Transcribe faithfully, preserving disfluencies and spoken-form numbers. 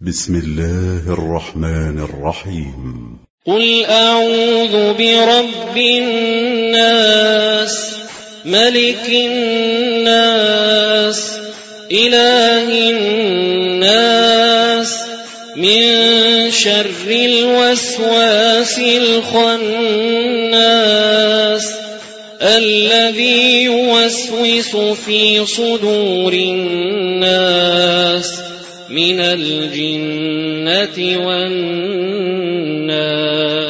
بسم الله الرحمن الرحيم. قل أعوذ برب الناس ملك الناس إله الناس من شر الوسواس الخناس الذي يوسوس في صدور الناس من الجنة والناس.